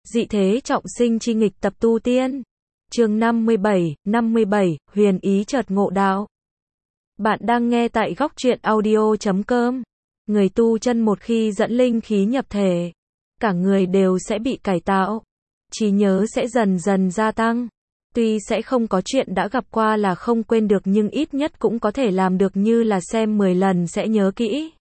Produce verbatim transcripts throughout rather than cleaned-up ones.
Dị thế trọng sinh chi nghịch tập tu tiên. Chương năm mươi bảy, năm mươi bảy, huyền ý chợt ngộ đạo. Bạn đang nghe tại góc truyện audio chấm com. Người tu chân một khi dẫn linh khí nhập thể, cả người đều sẽ bị cải tạo. Trí nhớ sẽ dần dần gia tăng. Tuy sẽ không có chuyện đã gặp qua là không quên được nhưng ít nhất cũng có thể làm được như là xem mười lần sẽ nhớ kỹ.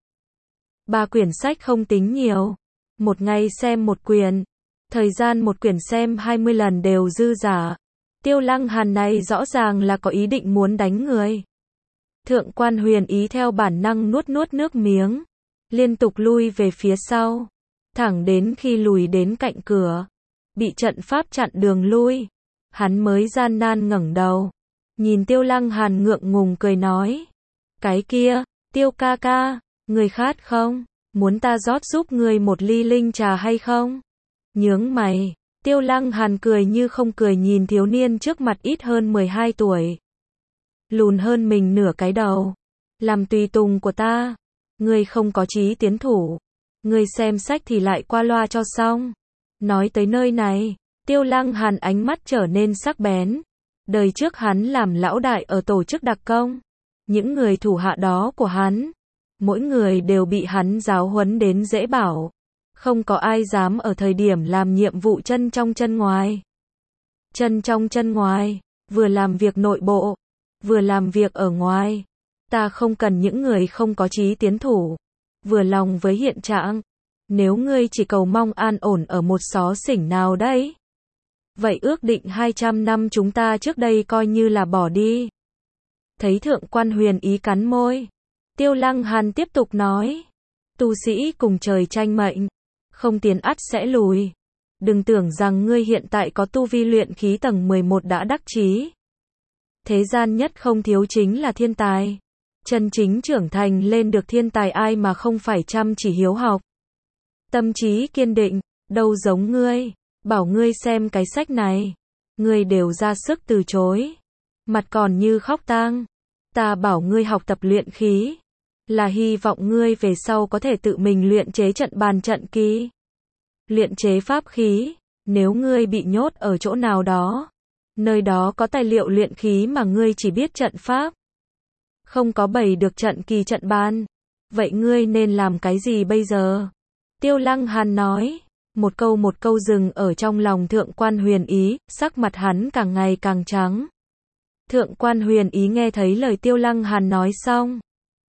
Ba quyển sách không tính nhiều. Một ngày xem một quyển. Thời gian một quyển xem hai mươi lần đều dư giả. Tiêu Lăng Hàn này rõ ràng là có ý định muốn đánh người. Thượng quan huyền ý theo bản năng nuốt nuốt nước miếng. Liên tục lui về phía sau. Thẳng đến khi lùi đến cạnh cửa. Bị trận pháp chặn đường lui. Hắn mới gian nan ngẩng đầu. Nhìn Tiêu Lăng Hàn ngượng ngùng cười nói. Cái kia, Tiêu ca ca, người khát không? Muốn ta rót giúp người một ly linh trà hay không? Nhướng mày, Tiêu Lăng Hàn cười như không cười nhìn thiếu niên trước mặt ít hơn mười hai tuổi. Lùn hơn mình nửa cái đầu. Làm tùy tùng của ta. Ngươi không có chí tiến thủ. Ngươi xem sách thì lại qua loa cho xong. Nói tới nơi này, Tiêu Lăng Hàn ánh mắt trở nên sắc bén. Đời trước hắn làm lão đại ở tổ chức đặc công. Những người thủ hạ đó của hắn, mỗi người đều bị hắn giáo huấn đến dễ bảo. Không có ai dám ở thời điểm làm nhiệm vụ chân trong chân ngoài. Chân trong chân ngoài, vừa làm việc nội bộ, vừa làm việc ở ngoài. Ta không cần những người không có chí tiến thủ, vừa lòng với hiện trạng. Nếu ngươi chỉ cầu mong an ổn ở một xó xỉnh nào đấy, vậy ước định hai trăm năm chúng ta trước đây coi như là bỏ đi. Thấy thượng quan huyền ý cắn môi, Tiêu Lăng Hàn tiếp tục nói. Tu sĩ cùng trời tranh mệnh, không tiến ắt sẽ lùi. Đừng tưởng rằng ngươi hiện tại có tu vi luyện khí tầng mười một đã đắc chí. Thế gian nhất không thiếu chính là thiên tài. Chân chính trưởng thành lên được thiên tài ai mà không phải chăm chỉ hiếu học. Tâm trí kiên định, đâu giống ngươi. Bảo ngươi xem cái sách này, ngươi đều ra sức từ chối. Mặt còn như khóc tang. Ta bảo ngươi học tập luyện khí, là hy vọng ngươi về sau có thể tự mình luyện chế trận bàn trận kỳ. Luyện chế pháp khí, nếu ngươi bị nhốt ở chỗ nào đó, nơi đó có tài liệu luyện khí mà ngươi chỉ biết trận pháp, không có bày được trận kỳ trận bàn, vậy ngươi nên làm cái gì bây giờ? Tiêu Lăng Hàn nói, một câu một câu dừng ở trong lòng thượng quan huyền ý, sắc mặt hắn càng ngày càng trắng. Thượng quan huyền ý nghe thấy lời Tiêu Lăng Hàn nói xong,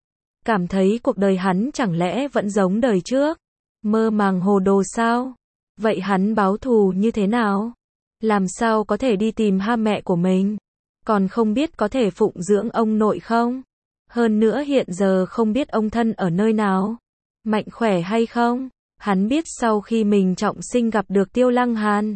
cảm thấy cuộc đời hắn chẳng lẽ vẫn giống đời trước, mơ màng hồ đồ sao? Vậy hắn báo thù như thế nào? Làm sao có thể đi tìm ha mẹ của mình? Còn không biết có thể phụng dưỡng ông nội không? Hơn nữa hiện giờ không biết ông thân ở nơi nào? Mạnh khỏe hay không? Hắn biết sau khi mình trọng sinh gặp được Tiêu Lăng Hàn,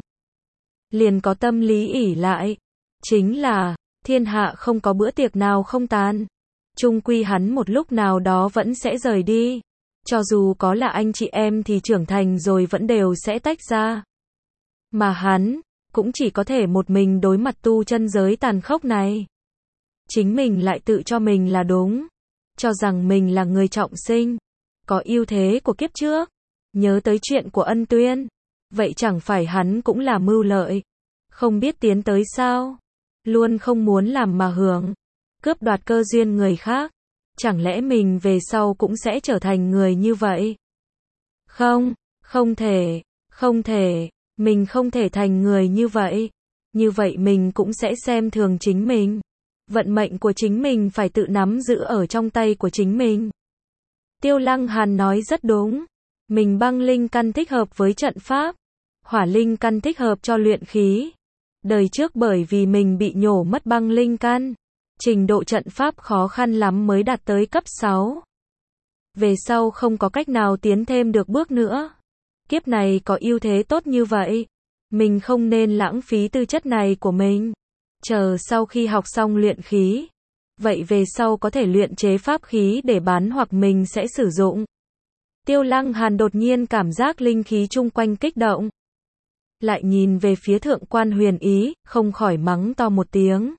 liền có tâm lý ỷ lại. Chính là, thiên hạ không có bữa tiệc nào không tàn. Chung quy hắn một lúc nào đó vẫn sẽ rời đi. Cho dù có là anh chị em thì trưởng thành rồi vẫn đều sẽ tách ra. Mà hắn, cũng chỉ có thể một mình đối mặt tu chân giới tàn khốc này. Chính mình lại tự cho mình là đúng. Cho rằng mình là người trọng sinh. Có ưu thế của kiếp trước. Nhớ tới chuyện của Ân Tuyên. Vậy chẳng phải hắn cũng là mưu lợi. Không biết tiến tới sao. Luôn không muốn làm mà hưởng. Cướp đoạt cơ duyên người khác. Chẳng lẽ mình về sau cũng sẽ trở thành người như vậy? Không, không thể, không thể, mình không thể thành người như vậy. Như vậy mình cũng sẽ xem thường chính mình. Vận mệnh của chính mình phải tự nắm giữ ở trong tay của chính mình. Tiêu Lăng Hàn nói rất đúng. Mình băng linh căn thích hợp với trận pháp. Hỏa linh căn thích hợp cho luyện khí. Đời trước bởi vì mình bị nhổ mất băng linh căn, trình độ trận pháp khó khăn lắm mới đạt tới cấp sáu. Về sau không có cách nào tiến thêm được bước nữa. Kiếp này có ưu thế tốt như vậy, mình không nên lãng phí tư chất này của mình. Chờ sau khi học xong luyện khí, vậy về sau có thể luyện chế pháp khí để bán hoặc mình sẽ sử dụng. Tiêu Lăng Hàn đột nhiên cảm giác linh khí chung quanh kích động. Lại nhìn về phía thượng quan huyền ý, không khỏi mắng to một tiếng.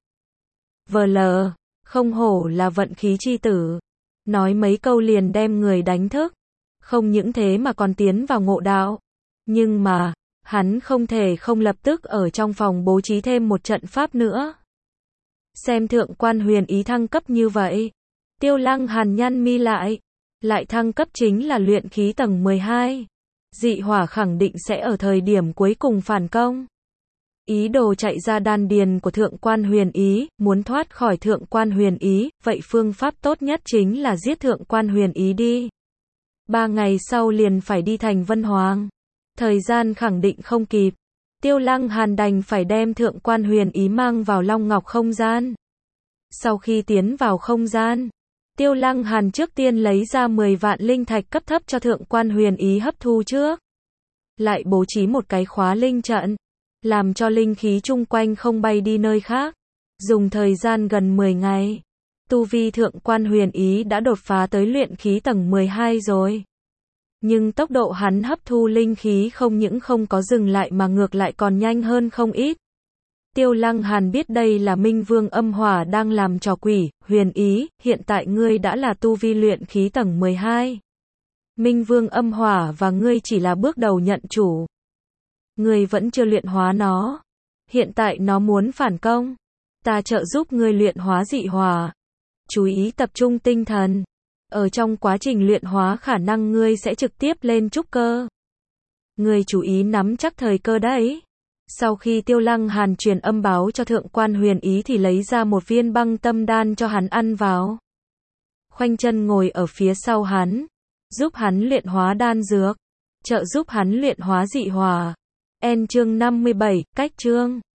Vờ lờ, không hổ là vận khí chi tử. Nói mấy câu liền đem người đánh thức. Không những thế mà còn tiến vào ngộ đạo. Nhưng mà, Hắn không thể không lập tức ở trong phòng bố trí thêm một trận pháp nữa. Xem thượng quan huyền ý thăng cấp như vậy. Tiêu Lăng Hàn nhăn mi lại. Lại thăng cấp chính là luyện khí tầng mười hai. Dị hỏa khẳng định sẽ ở thời điểm cuối cùng phản công. Ý đồ chạy ra đan điền của thượng quan huyền ý, muốn thoát khỏi thượng quan huyền ý, vậy phương pháp tốt nhất chính là giết thượng quan huyền ý đi. Ba ngày sau liền phải đi thành Vân Hoàng. Thời gian khẳng định không kịp. Tiêu Lăng Hàn đành phải đem thượng quan huyền ý mang vào Long Ngọc không gian. Sau khi tiến vào không gian, Tiêu Lăng Hàn trước tiên lấy ra mười vạn linh thạch cấp thấp cho thượng quan huyền ý hấp thu trước. Lại bố trí một cái khóa linh trận, làm cho linh khí chung quanh không bay đi nơi khác. Dùng thời gian gần mười ngày, tu vi thượng quan huyền ý đã đột phá tới luyện khí tầng mười hai rồi. Nhưng tốc độ hắn hấp thu linh khí không những không có dừng lại mà ngược lại còn nhanh hơn không ít. Tiêu Lăng Hàn biết đây là Minh Vương âm hỏa đang làm trò quỷ. Huyền ý, hiện tại ngươi đã là tu vi luyện khí tầng mười hai. Minh Vương âm hỏa và ngươi chỉ là bước đầu nhận chủ. Ngươi vẫn chưa luyện hóa nó. Hiện tại nó muốn phản công. Ta trợ giúp ngươi luyện hóa dị hỏa. Chú ý tập trung tinh thần. Ở trong quá trình luyện hóa khả năng ngươi sẽ trực tiếp lên trúc cơ. Ngươi chú ý nắm chắc thời cơ đấy. Sau khi Tiêu Lăng Hàn truyền âm báo cho thượng quan huyền ý thì lấy ra một viên băng tâm đan cho hắn ăn vào. Khoanh chân ngồi ở phía sau hắn, giúp hắn luyện hóa đan dược, trợ giúp hắn luyện hóa dị hỏa. En chương năm mươi bảy, cách chương